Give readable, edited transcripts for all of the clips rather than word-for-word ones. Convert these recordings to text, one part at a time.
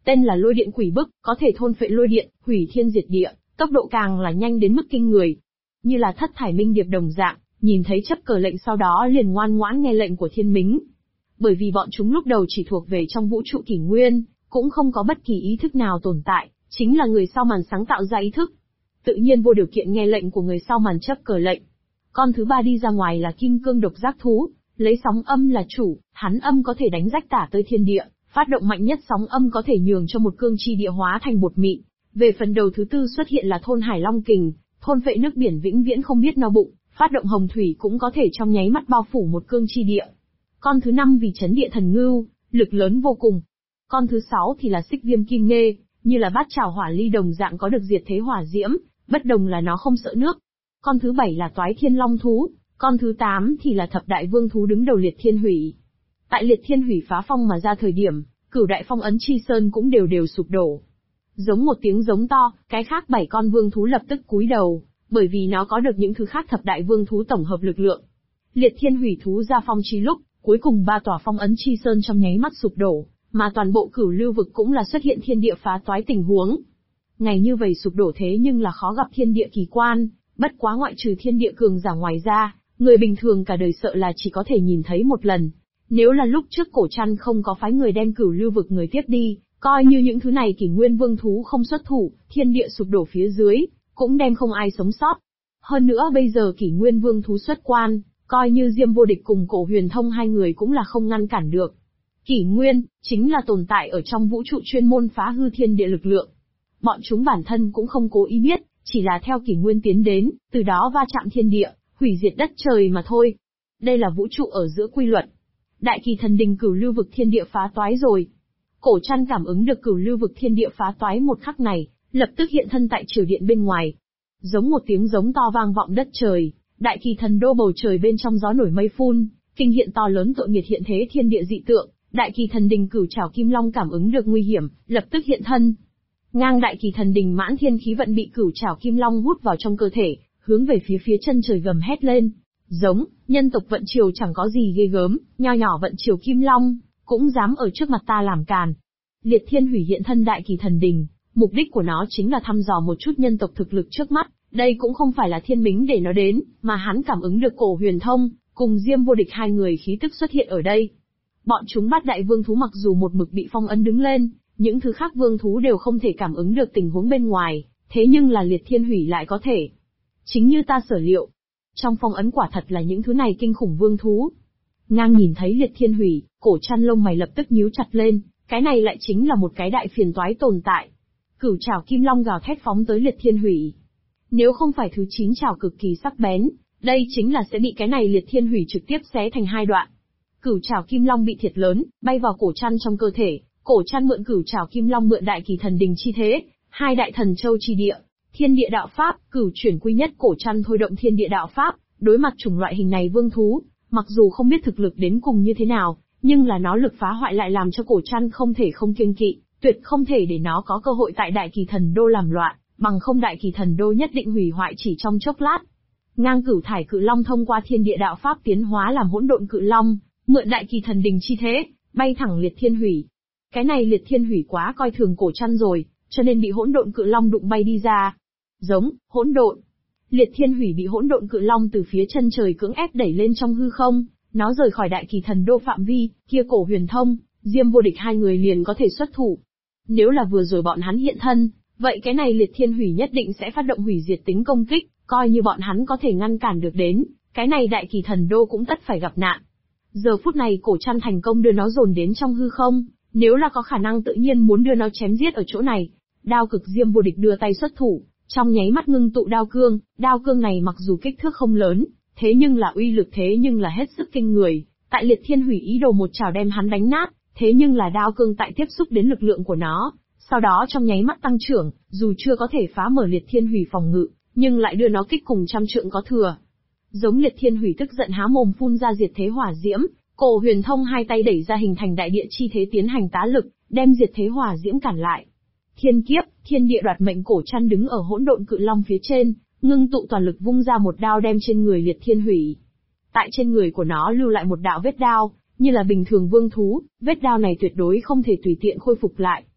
tên là lôi điện quỷ bức, có thể thôn phệ lôi điện, hủy thiên diệt địa, tốc độ càng là nhanh đến mức kinh người. Như là thất thải minh điệp đồng dạng, nhìn thấy chấp cờ lệnh sau đó liền ngoan ngoãn nghe lệnh của thiên mính. Bởi vì bọn chúng lúc đầu chỉ thuộc về trong vũ trụ kỷ nguyên, cũng không có bất kỳ ý thức nào tồn tại, chính là người sau màn sáng tạo ra ý thức. Tự nhiên vô điều kiện nghe lệnh của người sau màn chấp cờ lệnh. Con thứ ba đi ra ngoài là kim cương độc giác thú, lấy sóng âm là chủ, hắn âm có thể đánh rách tả tơi thiên địa, phát động mạnh nhất sóng âm có thể nhường cho một cương chi địa hóa thành bột mịn. Về phần đầu thứ tư xuất hiện là thôn hải long kình, thôn phệ nước biển vĩnh viễn không biết no bụng, phát động hồng thủy cũng có thể trong nháy mắt bao phủ một cương chi địa. Con thứ năm vì chấn địa thần ngưu, lực lớn vô cùng. Con thứ sáu thì là xích viêm kim nghê, như là bát trảo hỏa ly đồng dạng có được diệt thế hỏa diễm, bất đồng là nó không sợ nước. Con thứ bảy là toái thiên long thú, con thứ tám thì là thập đại vương thú đứng đầu liệt thiên hủy. Tại liệt thiên hủy phá phong mà ra thời điểm, cửu đại phong ấn chi sơn cũng đều đều sụp đổ. Giống một tiếng giống to, cái khác 7 con vương thú lập tức cúi đầu, bởi vì nó có được những thứ khác thập đại vương thú tổng hợp lực lượng. Liệt thiên hủy thú ra phong chi lúc, cuối cùng 3 tòa phong ấn chi sơn trong nháy mắt sụp đổ, mà toàn bộ cửu lưu vực cũng là xuất hiện thiên địa phá toái tình huống. Ngày như vậy sụp đổ thế nhưng là khó gặp thiên địa kỳ quan, bất quá ngoại trừ thiên địa cường giả ngoài ra, người bình thường cả đời sợ là chỉ có thể nhìn thấy một lần. Nếu là lúc trước Cổ Trăn không có phái người đem cửu lưu vực người tiếp đi, coi như những thứ này kỷ nguyên vương thú không xuất thủ, thiên địa sụp đổ phía dưới, cũng đem không ai sống sót. Hơn nữa bây giờ kỷ nguyên vương thú xuất quan, coi như Diêm Vô Địch cùng Cổ Huyền Thông hai người cũng là không ngăn cản được. Kỷ nguyên, chính là tồn tại ở trong vũ trụ chuyên môn phá hư thiên địa lực lượng. Bọn chúng bản thân cũng không cố ý biết, chỉ là theo kỷ nguyên tiến đến, từ đó va chạm thiên địa, hủy diệt đất trời mà thôi. Đây là vũ trụ ở giữa quy luật. Đại kỳ thần đình cửu lưu vực thiên địa phá toái rồi. Cổ Trăn cảm ứng được cửu lưu vực thiên địa phá toái một khắc này, lập tức hiện thân tại triều điện bên ngoài. Giống một tiếng giống to vang vọng đất trời, đại kỳ thần đô bầu trời bên trong gió nổi mây phun, kinh hiện to lớn tội nghiệt hiện thế thiên địa dị tượng, đại kỳ thần đình cửu trảo kim long cảm ứng được nguy hiểm, lập tức hiện thân. Ngang đại kỳ thần đình mãn thiên khí vận bị cửu trảo kim long hút vào trong cơ thể, hướng về phía chân trời gầm hét lên. Giống, nhân tộc vận triều chẳng có gì ghê gớm, nho nhỏ vận triều kim long, cũng dám ở trước mặt ta làm càn. Liệt thiên hủy hiện thân đại kỳ thần đình, mục đích của nó chính là thăm dò một chút nhân tộc thực lực trước mắt, đây cũng không phải là thiên mính để nó đến, mà hắn cảm ứng được Cổ Huyền Thông, cùng Diêm Vô Địch hai người khí tức xuất hiện ở đây. Bọn chúng bắt đại vương thú mặc dù một mực bị phong ấn đứng lên, những thứ khác vương thú đều không thể cảm ứng được tình huống bên ngoài, thế nhưng là liệt thiên hủy lại có thể. Chính như ta sở liệu, trong phong ấn quả thật là những thứ này kinh khủng vương thú. Ngang nhìn thấy liệt thiên hủy, Cổ Trăn lông mày lập tức nhíu chặt lên, cái này lại chính là một cái đại phiền toái tồn tại. Cửu trảo kim long gào thét phóng tới liệt thiên hủy. Nếu không phải thứ 9 trảo cực kỳ sắc bén, đây chính là sẽ bị cái này liệt thiên hủy trực tiếp xé thành 2 đoạn. Cửu trảo kim long bị thiệt lớn, bay vào Cổ Trăn trong cơ thể, Cổ Trăn mượn cửu trảo kim long mượn đại kỳ thần đình chi thế, 2 đại thần châu chi địa, thiên địa đạo pháp, cửu chuyển quy nhất. Cổ Trăn thôi động thiên địa đạo pháp, đối mặt chủng loại hình này vương thú, mặc dù không biết thực lực đến cùng như thế nào, nhưng là nó lực phá hoại lại làm cho Cổ Trăn không thể không kiêng kỵ, tuyệt không thể để nó có cơ hội tại đại kỳ thần đô làm loạn, bằng không đại kỳ thần đô nhất định hủy hoại chỉ trong chốc lát. Ngang cửu thải cự long thông qua thiên địa đạo pháp tiến hóa làm hỗn độn cự long, mượn đại kỳ thần đình chi thế, bay thẳng liệt thiên hủy. Cái này liệt thiên hủy quá coi thường Cổ Trăn rồi, cho nên bị hỗn độn cự long đụng bay đi ra. Giống, hỗn độn. Liệt thiên hủy bị hỗn độn cự long từ phía chân trời cưỡng ép đẩy lên trong hư không, nó rời khỏi đại kỳ thần đô phạm vi, kia Cổ Huyền Thông, Diêm Vô Địch hai người liền có thể xuất thủ. Nếu là vừa rồi bọn hắn hiện thân, vậy cái này liệt thiên hủy nhất định sẽ phát động hủy diệt tính công kích, coi như bọn hắn có thể ngăn cản được đến, cái này đại kỳ thần đô cũng tất phải gặp nạn. Giờ phút này Cổ Trăn thành công đưa nó dồn đến trong hư không, nếu là có khả năng tự nhiên muốn đưa nó chém giết ở chỗ này. Đao cực Diêm Vô Địch đưa tay xuất thủ, trong nháy mắt ngưng tụ đao cương này mặc dù kích thước không lớn, thế nhưng là uy lực thế nhưng là hết sức kinh người, tại liệt thiên hủy ý đồ một chảo đem hắn đánh nát, thế nhưng là đao cương tại tiếp xúc đến lực lượng của nó, sau đó trong nháy mắt tăng trưởng, dù chưa có thể phá mở liệt thiên hủy phòng ngự, nhưng lại đưa nó kích cùng trăm trượng có thừa. Giống liệt thiên hủy tức giận há mồm phun ra diệt thế hỏa diễm, Cổ Huyền Thông hai tay đẩy ra hình thành đại địa chi thế tiến hành tá lực, đem diệt thế hỏa diễm cản lại. Thiên kiếp, thiên địa đoạt mệnh. Cổ Trăn đứng ở hỗn độn cự long phía trên, ngưng tụ toàn lực vung ra một đao đem trên người liệt thiên hủy. Tại trên người của nó lưu lại một đạo vết đao, như là bình thường vương thú, vết đao này tuyệt đối không thể tùy tiện khôi phục lại.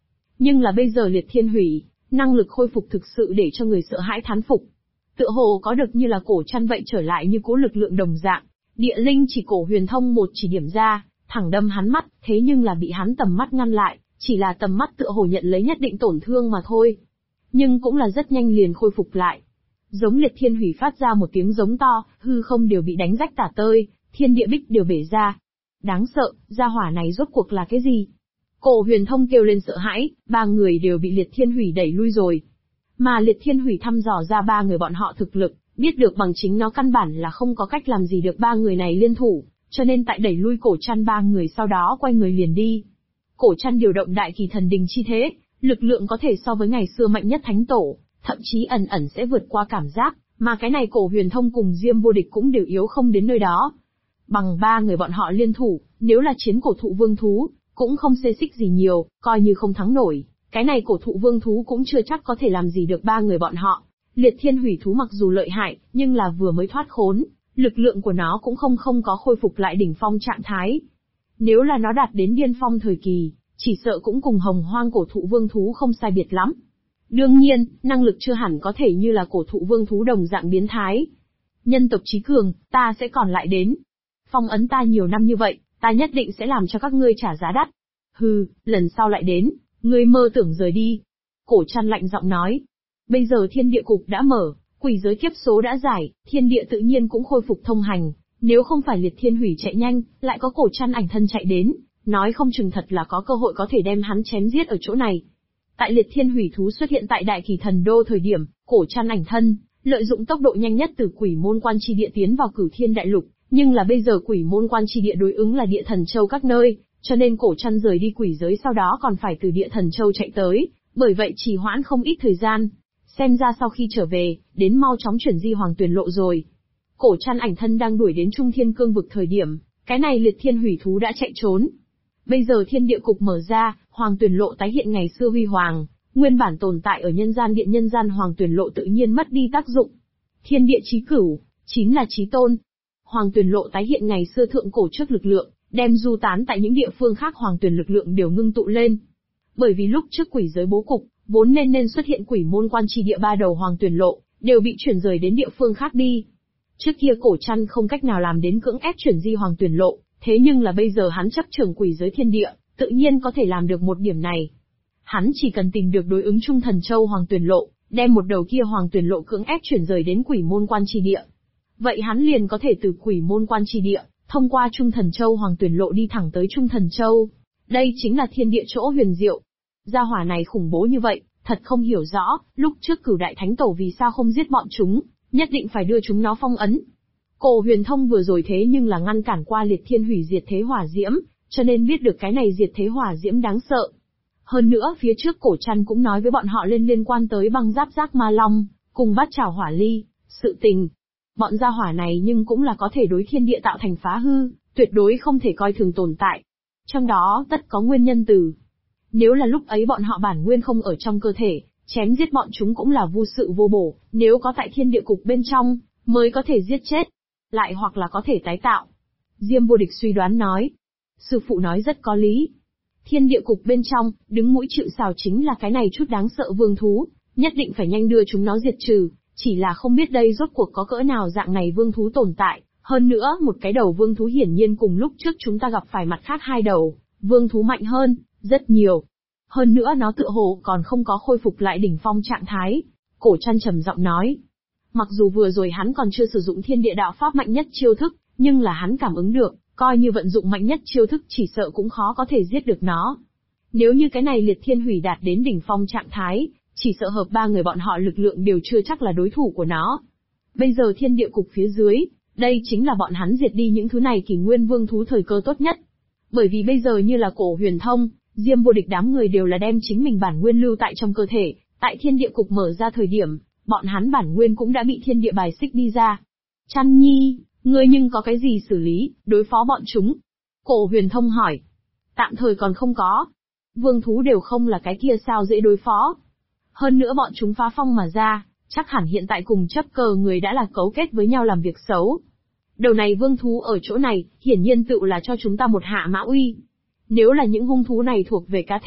Nhưng là bây giờ liệt thiên hủy, năng lực khôi phục thực sự để cho người sợ hãi thán phục. Tựa hồ có được như là cổ chăn vậy trở lại như cỗ lực lượng đồng dạng. Địa linh chỉ cổ huyền thông một chỉ điểm ra, thẳng đâm hắn mắt, thế nhưng là bị hắn tầm mắt ngăn lại, chỉ là tầm mắt tựa hồ nhận lấy nhất định tổn thương mà thôi. Nhưng cũng là rất nhanh liền khôi phục lại. Giống liệt thiên hủy phát ra một tiếng giống to, hư không đều bị đánh rách tả tơi, thiên địa bích đều bể ra. Đáng sợ, gia hỏa này rốt cuộc là cái gì? Cổ huyền thông kêu lên sợ hãi, ba người đều bị liệt thiên hủy đẩy lui rồi. Mà liệt thiên hủy thăm dò ra ba người bọn họ thực lực, biết được bằng chính nó căn bản là không có cách làm gì được ba người này liên thủ, cho nên tại đẩy lui cổ chăn ba người sau đó quay người liền đi. Cổ chăn điều động đại kỳ thần đình chi thế, lực lượng có thể so với ngày xưa mạnh nhất thánh tổ, thậm chí ẩn ẩn sẽ vượt qua cảm giác, mà cái này cổ huyền thông cùng Diêm Vô Địch cũng đều yếu không đến nơi đó. Bằng ba người bọn họ liên thủ, nếu là chiến cổ thụ vương thú, cũng không xê xích gì nhiều, coi như không thắng nổi, cái này cổ thụ vương thú cũng chưa chắc có thể làm gì được ba người bọn họ. Liệt thiên hủy thú mặc dù lợi hại, nhưng là vừa mới thoát khốn, lực lượng của nó cũng không có khôi phục lại đỉnh phong trạng thái. Nếu là nó đạt đến điên phong thời kỳ, chỉ sợ cũng cùng hồng hoang cổ thụ vương thú không sai biệt lắm. Đương nhiên, năng lực chưa hẳn có thể như là cổ thụ vương thú đồng dạng biến thái. Nhân tộc chí cường, ta sẽ còn lại đến. Phong ấn ta nhiều năm như vậy, ta nhất định sẽ làm cho các ngươi trả giá đắt. Hừ, lần sau lại đến, ngươi mơ tưởng rời đi. Cổ chăn lạnh giọng nói. Bây giờ thiên địa cục đã mở, quỷ giới kiếp số đã giải, thiên địa tự nhiên cũng khôi phục thông hành. Nếu không phải liệt thiên hủy chạy nhanh, lại có cổ chăn ảnh thân chạy đến, nói không chừng thật là có cơ hội có thể đem hắn chém giết ở chỗ này. Tại liệt thiên hủy thú xuất hiện tại đại kỳ thần đô thời điểm, cổ chăn ảnh thân, lợi dụng tốc độ nhanh nhất từ quỷ môn quan chi địa tiến vào cửu thiên đại lục, nhưng là bây giờ quỷ môn quan chi địa đối ứng là địa thần châu các nơi, cho nên cổ chăn rời đi quỷ giới sau đó còn phải từ địa thần châu chạy tới, bởi vậy trì hoãn không ít thời gian. Xem ra sau khi trở về, đến mau chóng chuyển di hoàng tuyển lộ rồi. Cổ chăn ảnh thân đang đuổi đến trung thiên cương vực thời điểm, cái này liệt thiên hủy thú đã chạy trốn. Bây giờ thiên địa cục mở ra, hoàng tuyển lộ tái hiện ngày xưa huy hoàng, nguyên bản tồn tại ở nhân gian điện nhân gian hoàng tuyển lộ tự nhiên mất đi tác dụng. Thiên địa chí cửu, chính là chí tôn. Hoàng tuyển lộ tái hiện ngày xưa thượng cổ trước lực lượng, đem du tán tại những địa phương khác hoàng tuyển lực lượng đều ngưng tụ lên. Bởi vì lúc trước quỷ giới bố cục, vốn nên xuất hiện quỷ môn quan chi địa ba đầu hoàng tuyển lộ, đều bị chuyển rời đến địa phương khác đi. Trước kia cổ chăn không cách nào làm đến cưỡng ép chuyển di hoàng tuyển lộ, thế nhưng là bây giờ hắn chấp trưởng quỷ giới thiên địa, tự nhiên có thể làm được một điểm này. Hắn chỉ cần tìm được đối ứng Trung Thần Châu hoàng tuyển lộ, đem một đầu kia hoàng tuyển lộ cưỡng ép chuyển rời đến quỷ môn quan chi địa. Vậy hắn liền có thể từ quỷ môn quan chi địa, thông qua Trung Thần Châu hoàng tuyển lộ đi thẳng tới Trung Thần Châu. Đây chính là thiên địa chỗ huyền diệu. Gia hỏa này khủng bố như vậy, thật không hiểu rõ, lúc trước cửu đại thánh tổ vì sao không giết bọn chúng, nhất định phải đưa chúng nó phong ấn. Cổ huyền thông vừa rồi thế nhưng là ngăn cản qua liệt thiên hủy diệt thế hỏa diễm, cho nên biết được cái này diệt thế hỏa diễm đáng sợ. Hơn nữa phía trước cổ chăn cũng nói với bọn họ liên quan tới băng giáp giác ma long, cùng bát chảo hỏa ly, sự tình. Bọn gia hỏa này nhưng cũng là có thể đối thiên địa tạo thành phá hư, tuyệt đối không thể coi thường tồn tại. Trong đó tất có nguyên nhân từ. Nếu là lúc ấy bọn họ bản nguyên không ở trong cơ thể, chém giết bọn chúng cũng là vô sự vô bổ, nếu có tại thiên địa cục bên trong, mới có thể giết chết. Lại hoặc là có thể tái tạo. Diêm Vô Địch suy đoán nói. Sư phụ nói rất có lý. Thiên địa cục bên trong, đứng mũi chịu sào chính là cái này chút đáng sợ vương thú, nhất định phải nhanh đưa chúng nó diệt trừ, chỉ là không biết đây rốt cuộc có cỡ nào dạng này vương thú tồn tại, hơn nữa một cái đầu vương thú hiển nhiên cùng lúc trước chúng ta gặp phải mặt khác hai đầu, vương thú mạnh hơn, rất nhiều. Hơn nữa nó tựa hồ còn không có khôi phục lại đỉnh phong trạng thái. Cổ chăn trầm giọng nói. Mặc dù vừa rồi hắn còn chưa sử dụng thiên địa đạo pháp mạnh nhất chiêu thức, nhưng là hắn cảm ứng được, coi như vận dụng mạnh nhất chiêu thức chỉ sợ cũng khó có thể giết được nó. Nếu như cái này liệt thiên hủy đạt đến đỉnh phong trạng thái, chỉ sợ hợp ba người bọn họ lực lượng đều chưa chắc là đối thủ của nó. Bây giờ thiên địa cục phía dưới, đây chính là bọn hắn diệt đi những thứ này kỷ nguyên vương thú thời cơ tốt nhất. Bởi vì bây giờ như là cổ huyền thông, Diêm Vô Địch đám người đều là đem chính mình bản nguyên lưu tại trong cơ thể, tại thiên địa cục mở ra thời điểm, bọn hắn bản nguyên cũng đã bị thiên địa bài xích đi ra. Chăn nhi, ngươi nhưng có cái gì xử lý, đối phó bọn chúng? Cổ huyền thông hỏi. Tạm thời còn không có. Vương thú đều không là cái kia sao dễ đối phó. Hơn nữa bọn chúng phá phong mà ra, chắc hẳn hiện tại cùng chấp cờ người đã là cấu kết với nhau làm việc xấu. Đầu này vương thú ở chỗ này, hiển nhiên tự là cho chúng ta một hạ mã uy. Nếu là những hung thú này thuộc về cá thể,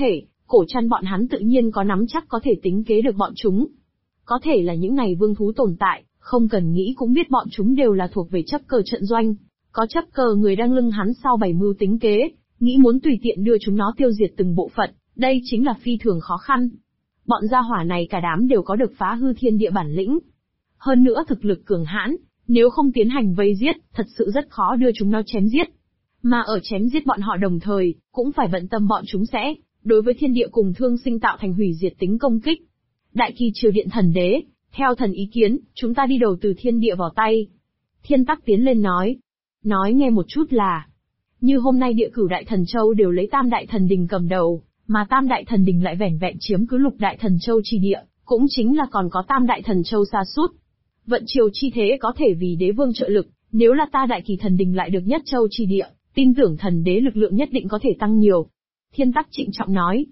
Cổ Trăn bọn hắn tự nhiên có nắm chắc có thể tính kế được bọn chúng. Có thể là những này vương thú tồn tại, không cần nghĩ cũng biết bọn chúng đều là thuộc về chấp cờ trận doanh. Có chấp cờ người đang lưng hắn sau bày mưu tính kế, nghĩ muốn tùy tiện đưa chúng nó tiêu diệt từng bộ phận, đây chính là phi thường khó khăn. Bọn gia hỏa này cả đám đều có được phá hư thiên địa bản lĩnh. Hơn nữa thực lực cường hãn, nếu không tiến hành vây giết, thật sự rất khó đưa chúng nó chém giết. Mà ở chém giết bọn họ đồng thời, cũng phải bận tâm bọn chúng sẽ, đối với thiên địa cùng thương sinh tạo thành hủy diệt tính công kích. Đại Kỳ Triều Điện Thần Đế, theo thần ý kiến, chúng ta đi đầu từ thiên địa vào tay. Thiên Tắc tiến lên nói. Nói nghe một chút là, như hôm nay địa cửu đại thần châu đều lấy Tam Đại Thần Đình cầm đầu, mà Tam Đại Thần Đình lại vẻn vẹn chiếm cứ Lục Đại Thần Châu chi địa, cũng chính là còn có Tam Đại Thần Châu sa sút. Vận triều chi thế có thể vì đế vương trợ lực, nếu là ta Đại Kỳ Thần Đình lại được nhất châu chi địa, tin tưởng thần đế lực lượng nhất định có thể tăng nhiều. Thiên Tắc trịnh trọng nói.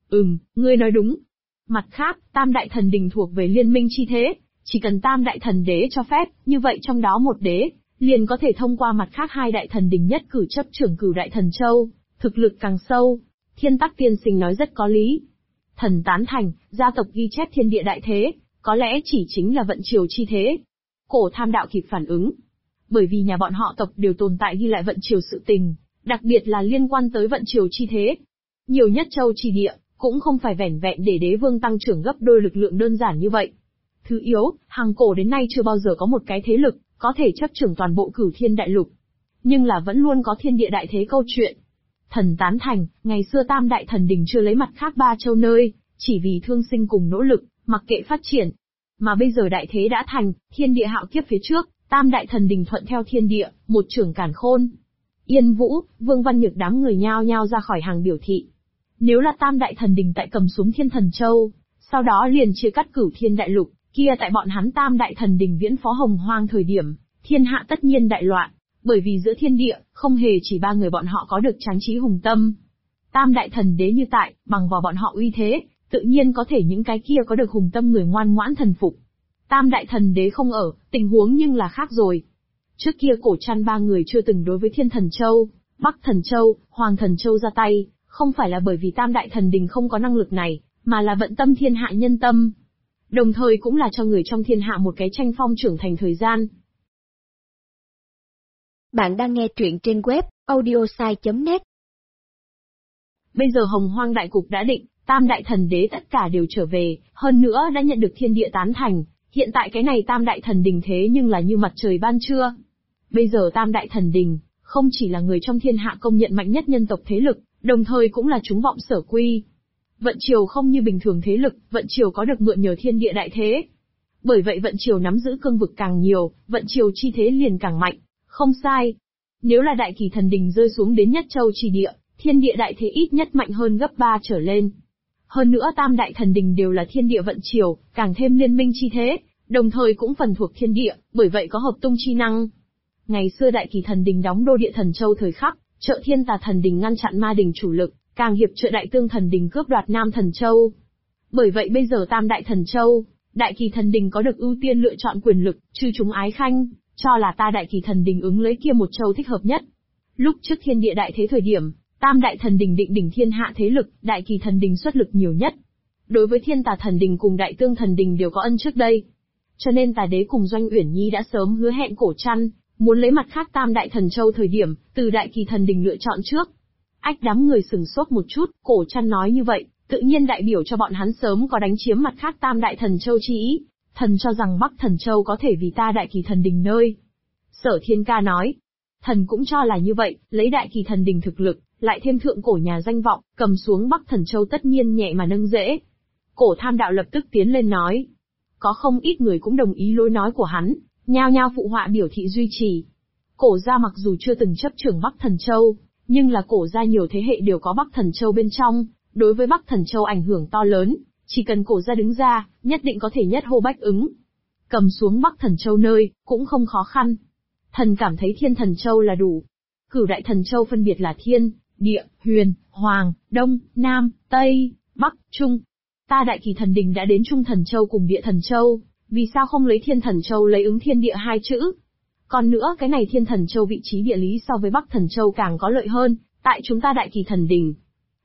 Ngươi nói đúng. Mặt khác, Tam Đại Thần Đình thuộc về liên minh chi thế, chỉ cần Tam Đại Thần Đế cho phép, như vậy trong đó một đế, liền có thể thông qua mặt khác hai Đại Thần Đình nhất cử chấp trưởng Cửu Đại Thần Châu, thực lực càng sâu. Thiên Tắc tiên sinh nói rất có lý. Thần tán thành, gia tộc ghi chép thiên địa đại thế, có lẽ chỉ chính là vận triều chi thế. Cổ Tham Đạo kịp phản ứng. Bởi vì nhà bọn họ tộc đều tồn tại ghi lại vận triều sự tình, đặc biệt là liên quan tới vận triều chi thế. Nhiều nhất châu chi địa, cũng không phải vẻn vẹn để đế vương tăng trưởng gấp đôi lực lượng đơn giản như vậy. Thứ yếu, hàng cổ đến nay chưa bao giờ có một cái thế lực, có thể chấp trưởng toàn bộ Cửu Thiên Đại Lục. Nhưng là vẫn luôn có thiên địa đại thế câu chuyện. Thần tán thành, ngày xưa Tam Đại Thần Đình chưa lấy mặt khác ba châu nơi, chỉ vì thương sinh cùng nỗ lực, mặc kệ phát triển. Mà bây giờ đại thế đã thành, thiên địa hạo kiếp phía trước, Tam Đại Thần Đình thuận theo thiên địa, một trưởng càn khôn. Yên Vũ, Vương Văn Nhược đám người nhao nhao ra khỏi hàng biểu thị. Nếu là Tam Đại Thần Đình tại cầm xuống Thiên Thần Châu, sau đó liền chia cắt Cửu Thiên Đại Lục, kia tại bọn hắn Tam Đại Thần Đình viễn phó hồng hoang thời điểm, thiên hạ tất nhiên đại loạn, bởi vì giữa thiên địa, không hề chỉ ba người bọn họ có được tráng trí hùng tâm. Tam Đại Thần Đế như tại, bằng vào bọn họ uy thế, tự nhiên có thể những cái kia có được hùng tâm người ngoan ngoãn thần phục. Tam Đại Thần Đế không ở, tình huống nhưng là khác rồi. Trước kia Cổ Trăn ba người chưa từng đối với Thiên Thần Châu, Bắc Thần Châu, Hoàng Thần Châu ra tay, không phải là bởi vì Tam Đại Thần Đình không có năng lực này, mà là vận tâm thiên hạ nhân tâm. Đồng thời cũng là cho người trong thiên hạ một cái tranh phong trưởng thành thời gian. Bạn đang nghe truyện trên web audiosai.net. Bây giờ Hồng Hoang đại cục đã định, Tam Đại Thần Đế tất cả đều trở về, hơn nữa đã nhận được thiên địa tán thành, hiện tại cái này Tam Đại Thần Đình thế nhưng là như mặt trời ban trưa. Bây giờ Tam Đại Thần Đình, không chỉ là người trong thiên hạ công nhận mạnh nhất nhân tộc thế lực, đồng thời cũng là chúng vọng sở quy. Vận triều không như bình thường thế lực, vận triều có được mượn nhờ thiên địa đại thế. Bởi vậy vận triều nắm giữ cương vực càng nhiều, vận triều chi thế liền càng mạnh, không sai. Nếu là Đại Kỳ Thần Đình rơi xuống đến nhất châu chi địa, thiên địa đại thế ít nhất mạnh hơn gấp 3 trở lên. Hơn nữa Tam Đại Thần Đình đều là thiên địa vận triều, càng thêm liên minh chi thế, đồng thời cũng phần thuộc thiên địa, bởi vậy có hợp tung chi năng. Ngày xưa Đại Kỳ Thần Đình đóng đô địa Thần Châu thời khắc, trợ Thiên Tà Thần Đình ngăn chặn ma đình chủ lực, càng hiệp trợ Đại Tương Thần Đình cướp đoạt Nam Thần Châu. Bởi vậy bây giờ Tam Đại Thần Châu, Đại Kỳ Thần Đình có được ưu tiên lựa chọn quyền lực, chư chúng ái khanh, cho là ta Đại Kỳ Thần Đình ứng lấy kia một châu thích hợp nhất. Lúc trước thiên địa đại thế thời điểm, Tam Đại Thần Đình định đỉnh thiên hạ thế lực, Đại Kỳ Thần Đình xuất lực nhiều nhất. Đối với Thiên Tà Thần Đình cùng Đại Tương Thần Đình đều có ân trước đây. Cho nên Tà Đế cùng Doanh Uyển Nhi đã sớm hứa hẹn Cổ Trăn, muốn lấy mặt khác Tam Đại Thần Châu thời điểm, từ Đại Kỳ Thần Đình lựa chọn trước. Ách đám người sừng sốt một chút, Cổ Trăn nói như vậy, tự nhiên đại biểu cho bọn hắn sớm có đánh chiếm mặt khác Tam Đại Thần Châu chi ý. Thần cho rằng Bắc Thần Châu có thể vì ta Đại Kỳ Thần Đình nơi. Sở Thiên Ca nói, thần cũng cho là như vậy, lấy Đại Kỳ Thần Đình thực lực, lại thêm thượng cổ nhà danh vọng, cầm xuống Bắc Thần Châu tất nhiên nhẹ mà nâng dễ. Cổ Tham Đạo lập tức tiến lên nói. Có không ít người cũng đồng ý lối nói của hắn, nhao nhao phụ họa biểu thị duy trì. Cổ gia mặc dù chưa từng chấp trưởng Bắc Thần Châu, nhưng là cổ gia nhiều thế hệ đều có Bắc Thần Châu bên trong, đối với Bắc Thần Châu ảnh hưởng to lớn, chỉ cần cổ gia đứng ra, nhất định có thể nhất hô bách ứng. Cầm xuống Bắc Thần Châu nơi, cũng không khó khăn. Thần cảm thấy Thiên Thần Châu là đủ. Cửu Đại Thần Châu phân biệt là Thiên, Địa, Huyền, Hoàng, Đông, Nam, Tây, Bắc, Trung. Ta Đại Kỳ Thần Đình đã đến Trung Thần Châu cùng Địa Thần Châu, vì sao không lấy Thiên Thần Châu lấy ứng thiên địa hai chữ? Còn nữa cái này Thiên Thần Châu vị trí địa lý so với Bắc Thần Châu càng có lợi hơn, tại chúng ta Đại Kỳ Thần Đình.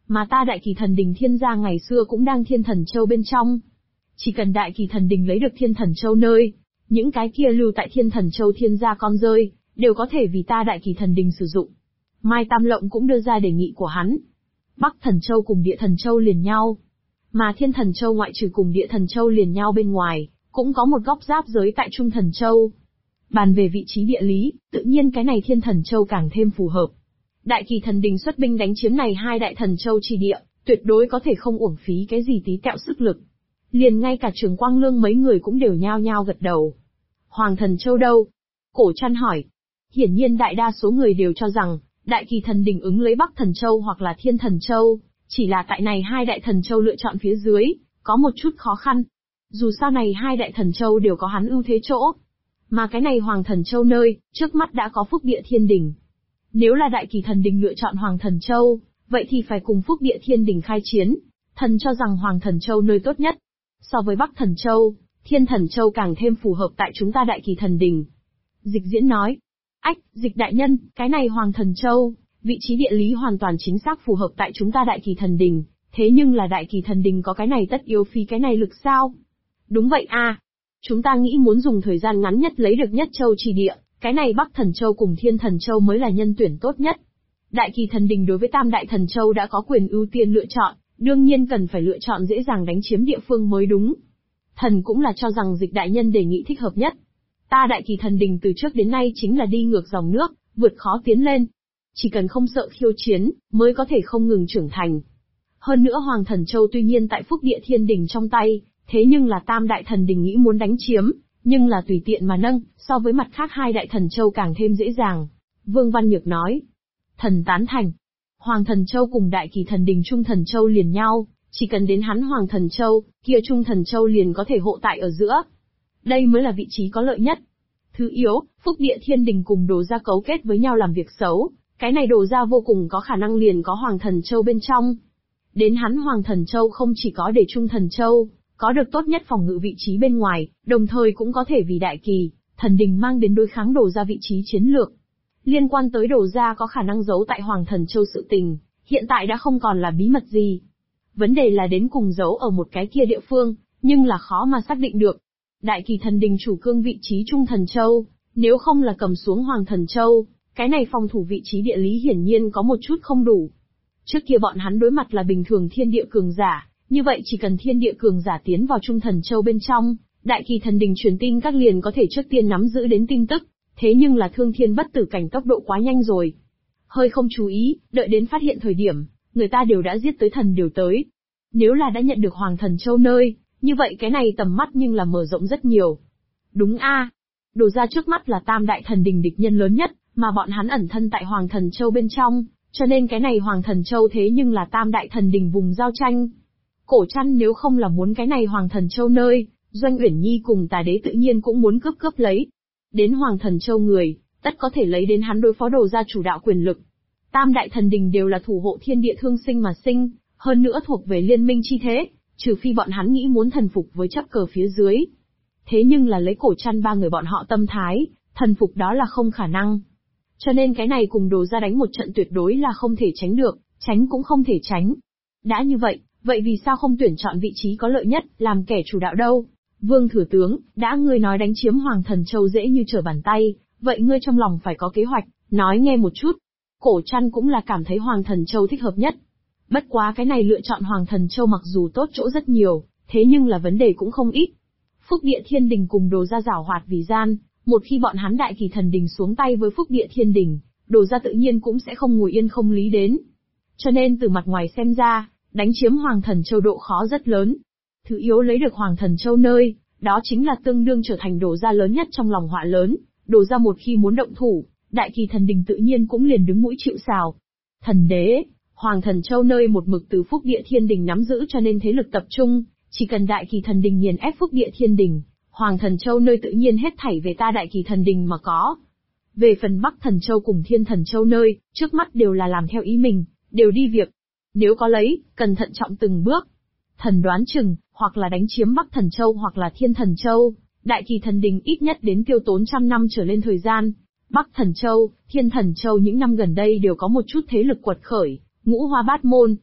Mà ta Đại Kỳ Thần Đình Thiên gia ngày xưa cũng đang Thiên Thần Châu bên trong. Chỉ cần Đại Kỳ Thần Đình lấy được Thiên Thần Châu nơi, những cái kia lưu tại Thiên Thần Châu Thiên gia con rơi, đều có thể vì ta Đại Kỳ Thần Đình sử dụng. Mai Tam Lộng cũng đưa ra đề nghị của hắn. Bắc Thần Châu cùng Địa Thần Châu liền nhau. Mà Thiên Thần Châu ngoại trừ cùng Địa Thần Châu liền nhau bên ngoài, cũng có một góc giáp giới tại Trung Thần Châu. Bàn về vị trí địa lý, tự nhiên cái này Thiên Thần Châu càng thêm phù hợp. Đại Kỳ Thần Đình xuất binh đánh chiếm này hai Đại Thần Châu chi địa, tuyệt đối có thể không uổng phí cái gì tí tẹo sức lực. Liền ngay cả Trường Quang Lương mấy người cũng đều nhao nhao gật đầu. Hoàng Thần Châu đâu? Cổ Trăn hỏi. Hiển nhiên đại đa số người đều cho rằng, Đại Kỳ Thần Đình ứng lấy Bắc Thần Châu hoặc là Thiên Thần Châu, chỉ là tại này hai Đại Thần Châu lựa chọn phía dưới, có một chút khó khăn. Dù sao này hai Đại Thần Châu đều có hắn ưu thế chỗ. Mà cái này Hoàng Thần Châu nơi, trước mắt đã có Phúc Địa Thiên Đình. Nếu là Đại Kỳ Thần Đình lựa chọn Hoàng Thần Châu, vậy thì phải cùng Phúc Địa Thiên Đình khai chiến. Thần cho rằng Hoàng Thần Châu nơi tốt nhất. So với Bắc Thần Châu, Thiên Thần Châu càng thêm phù hợp tại chúng ta Đại Kỳ Thần Đình. Dịch Diễn nói. Ách, Dịch đại nhân, cái này Hoàng Thần Châu, vị trí địa lý hoàn toàn chính xác phù hợp tại chúng ta Đại Kỳ Thần Đình, thế nhưng là Đại Kỳ Thần Đình có cái này tất yếu phí cái này lực sao? Đúng vậy a. Chúng ta nghĩ muốn dùng thời gian ngắn nhất lấy được Nhất Châu chỉ địa, cái này Bắc Thần Châu cùng Thiên Thần Châu mới là nhân tuyển tốt nhất. Đại Kỳ Thần Đình đối với Tam Đại Thần Châu đã có quyền ưu tiên lựa chọn, đương nhiên cần phải lựa chọn dễ dàng đánh chiếm địa phương mới đúng. Thần cũng là cho rằng Dịch đại nhân đề nghị thích hợp nhất. Ta Đại Kỳ Thần Đình từ trước đến nay chính là đi ngược dòng nước, vượt khó tiến lên. Chỉ cần không sợ khiêu chiến, mới có thể không ngừng trưởng thành. Hơn nữa Hoàng Thần Châu tuy nhiên tại Phúc Địa Thiên Đình trong tay, thế nhưng là Tam Đại Thần Đình nghĩ muốn đánh chiếm, nhưng là tùy tiện mà nâng, so với mặt khác hai Đại Thần Châu càng thêm dễ dàng. Vương Văn Nhược nói. Thần tán thành. Hoàng Thần Châu cùng Đại Kỳ Thần Đình Trung Thần Châu liền nhau, chỉ cần đến hắn Hoàng Thần Châu, kia Trung Thần Châu liền có thể hộ tại ở giữa. Đây mới là vị trí có lợi nhất. Thứ yếu, Phúc Địa Thiên Đình cùng Đồ Gia cấu kết với nhau làm việc xấu, cái này Đồ Gia vô cùng có khả năng liền có Hoàng Thần Châu bên trong. Đến hắn Hoàng Thần Châu không chỉ có để Trung Thần Châu, có được tốt nhất phòng ngự vị trí bên ngoài, đồng thời cũng có thể vì Đại Kỳ Thần Đình mang đến đối kháng Đồ Gia vị trí chiến lược. Liên quan tới Đồ Gia có khả năng giấu tại Hoàng Thần Châu sự tình, hiện tại đã không còn là bí mật gì. Vấn đề là đến cùng giấu ở một cái kia địa phương, nhưng là khó mà xác định được. Đại Kỳ Thần Đình chủ cương vị trí Trung Thần Châu, nếu không là cầm xuống Hoàng Thần Châu, cái này phòng thủ vị trí địa lý hiển nhiên có một chút không đủ. Trước kia bọn hắn đối mặt là bình thường thiên địa cường giả, như vậy chỉ cần thiên địa cường giả tiến vào Trung Thần Châu bên trong, Đại Kỳ Thần Đình truyền tin các liền có thể trước tiên nắm giữ đến tin tức, thế nhưng là thương thiên bất tử cảnh tốc độ quá nhanh rồi. Hơi không chú ý, đợi đến phát hiện thời điểm, người ta đều đã giết tới thần đều tới. Nếu là đã nhận được Hoàng Thần Châu nơi, như vậy cái này tầm mắt nhưng là mở rộng rất nhiều. Đúng a. Đồ Gia trước mắt là Tam Đại Thần Đình địch nhân lớn nhất, mà bọn hắn ẩn thân tại Hoàng Thần Châu bên trong, cho nên cái này Hoàng Thần Châu thế nhưng là Tam Đại Thần Đình vùng giao tranh. Cổ Trăn nếu không là muốn cái này Hoàng Thần Châu nơi, Doanh Uyển Nhi cùng Tà Đế tự nhiên cũng muốn cướp lấy. Đến Hoàng Thần Châu người, tất có thể lấy đến hắn đối phó Đồ Gia chủ đạo quyền lực. Tam Đại Thần Đình đều là thủ hộ thiên địa thương sinh mà sinh, hơn nữa thuộc về liên minh chi thế, trừ phi bọn hắn nghĩ muốn thần phục với chấp cờ phía dưới. Thế nhưng là lấy Cổ Trăn ba người bọn họ tâm thái, thần phục đó là không khả năng. Cho nên cái này cùng Đồ Gia đánh một trận tuyệt đối là không thể tránh được, tránh cũng không thể tránh. Đã như vậy, vậy vì sao không tuyển chọn vị trí có lợi nhất, làm kẻ chủ đạo đâu? Vương Thừa Tướng, đã ngươi nói đánh chiếm Hoàng Thần Châu dễ như trở bàn tay, vậy ngươi trong lòng phải có kế hoạch, nói nghe một chút. Cổ Trăn cũng là cảm thấy Hoàng Thần Châu thích hợp nhất. Bất quá cái này lựa chọn Hoàng Thần Châu mặc dù tốt chỗ rất nhiều, thế nhưng là vấn đề cũng không ít. Phúc Địa Thiên Đình cùng Đồ Gia giảo hoạt vì gian, một khi bọn hắn Đại Kỳ Thần Đình xuống tay với Phúc Địa Thiên Đình, Đồ Gia tự nhiên cũng sẽ không ngồi yên không lý đến. Cho nên từ mặt ngoài xem ra, đánh chiếm Hoàng Thần Châu độ khó rất lớn. Thứ yếu lấy được Hoàng Thần Châu nơi, đó chính là tương đương trở thành Đồ Gia lớn nhất trong lòng họa lớn. Đồ Gia một khi muốn động thủ, Đại Kỳ Thần Đình tự nhiên cũng liền đứng mũi chịu sào. Thần Đế, Hoàng Thần Châu nơi một mực từ Phúc Địa Thiên Đình nắm giữ cho nên thế lực tập trung, chỉ cần Đại Kỳ Thần Đình nghiền ép Phúc Địa Thiên Đình, Hoàng Thần Châu nơi tự nhiên hết thảy về ta Đại Kỳ Thần Đình mà có. Về phần Bắc Thần Châu cùng Thiên Thần Châu nơi, trước mắt đều là làm theo ý mình, đều đi việc. Nếu có lấy, cần thận trọng từng bước. Thần đoán chừng, hoặc là đánh chiếm Bắc Thần Châu hoặc là Thiên Thần Châu, Đại Kỳ Thần Đình ít nhất đến tiêu tốn 100 năm trở lên thời gian. Bắc Thần Châu, Thiên Thần Châu những năm gần đây đều có một chút thế lực quật khởi, ngũ hoa bát môn.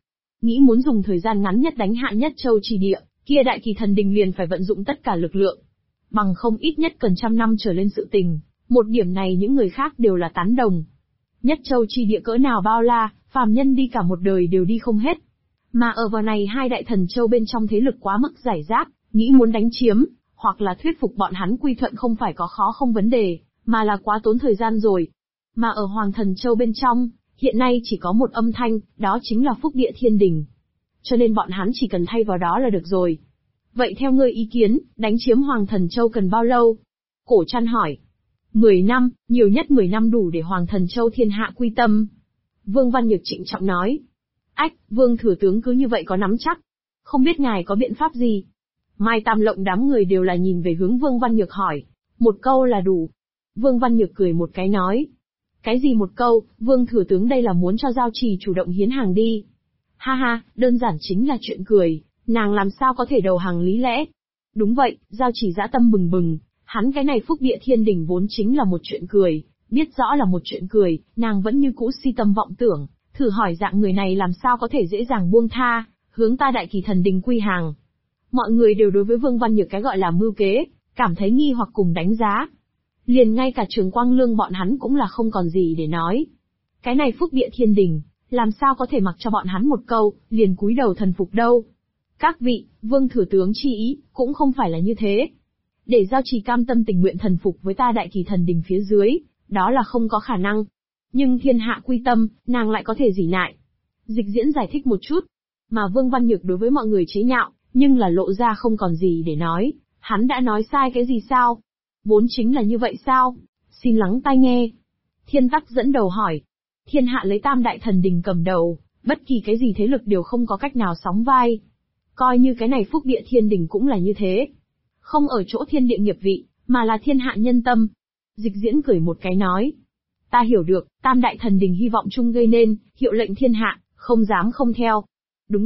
nghĩ muốn dùng thời gian ngắn nhất đánh hạ Nhất Châu Chi Địa, kia Đại Kỳ Thần Đình liền phải vận dụng tất cả lực lượng. Bằng không ít nhất cần 100 năm trở lên sự tình, một điểm này những người khác đều là tán đồng. Nhất Châu Chi Địa cỡ nào bao la, phàm nhân đi cả một đời đều đi không hết. Mà ở vào này hai đại thần châu bên trong thế lực quá mức giải rác, nghĩ muốn đánh chiếm, hoặc là thuyết phục bọn hắn quy thuận không phải có khó không vấn đề, mà là quá tốn thời gian rồi. Mà ở Hoàng Thần Châu bên trong, hiện nay chỉ có một âm thanh, đó chính là Phúc Địa Thiên Đình. Cho nên bọn hắn chỉ cần thay vào đó là được rồi. Vậy theo ngươi ý kiến, đánh chiếm Hoàng Thần Châu cần bao lâu? Cổ Trăn hỏi. 10 năm, nhiều nhất 10 năm đủ để Hoàng Thần Châu thiên hạ quy tâm. Vương Văn Nhược trịnh trọng nói. Ách, Vương Thừa Tướng cứ như vậy có nắm chắc. Không biết ngài có biện pháp gì? Mai Tam Lộng đám người đều là nhìn về hướng Vương Văn Nhược hỏi. Một câu là đủ. Vương Văn Nhược cười một cái nói. Cái gì một câu, Vương Thừa Tướng đây là muốn cho Giao Trì chủ động hiến hàng đi. Ha ha, đơn giản chính là chuyện cười, nàng làm sao có thể đầu hàng lý lẽ. Đúng vậy, Giao Trì dã tâm bừng bừng, hắn cái này Phúc Địa Thiên Đình vốn chính là một chuyện cười, biết rõ là một chuyện cười, nàng vẫn như cũ si tâm vọng tưởng, thử hỏi dạng người này làm sao có thể dễ dàng buông tha, hướng ta Đại Kỳ Thần Đình quy hàng. Mọi người đều đối với Vương Văn Nhược cái gọi là mưu kế, cảm thấy nghi hoặc cùng đánh giá. Liền ngay cả Trường Quang Lương bọn hắn cũng là không còn gì để nói. Cái này Phúc Địa Thiên Đình, làm sao có thể mặc cho bọn hắn một câu, liền cúi đầu thần phục đâu. Các vị, Vương Thừa Tướng chi ý, cũng không phải là như thế. Để Giao Trì cam tâm tình nguyện thần phục với ta Đại Kỳ Thần Đình phía dưới, đó là không có khả năng. Nhưng thiên hạ quy tâm, nàng lại có thể gì nại. Dịch Diễn giải thích một chút. Mà Vương Văn Nhược đối với mọi người chế nhạo, nhưng là lộ ra không còn gì để nói. Hắn đã nói sai cái gì sao? Vốn chính là như vậy sao? Xin lắng tai nghe. Thiên Tắc dẫn đầu hỏi. Thiên hạ lấy Tam Đại Thần Đình cầm đầu, bất kỳ cái gì thế lực đều không có cách nào sóng vai. Coi như cái này Phúc Địa Thiên Đình cũng là như thế. Không ở chỗ thiên địa nghiệp vị, mà là thiên hạ nhân tâm. Dịch Diễn cười một cái nói. Ta hiểu được, Tam Đại Thần Đình hy vọng chung gây nên, hiệu lệnh thiên hạ, không dám không theo.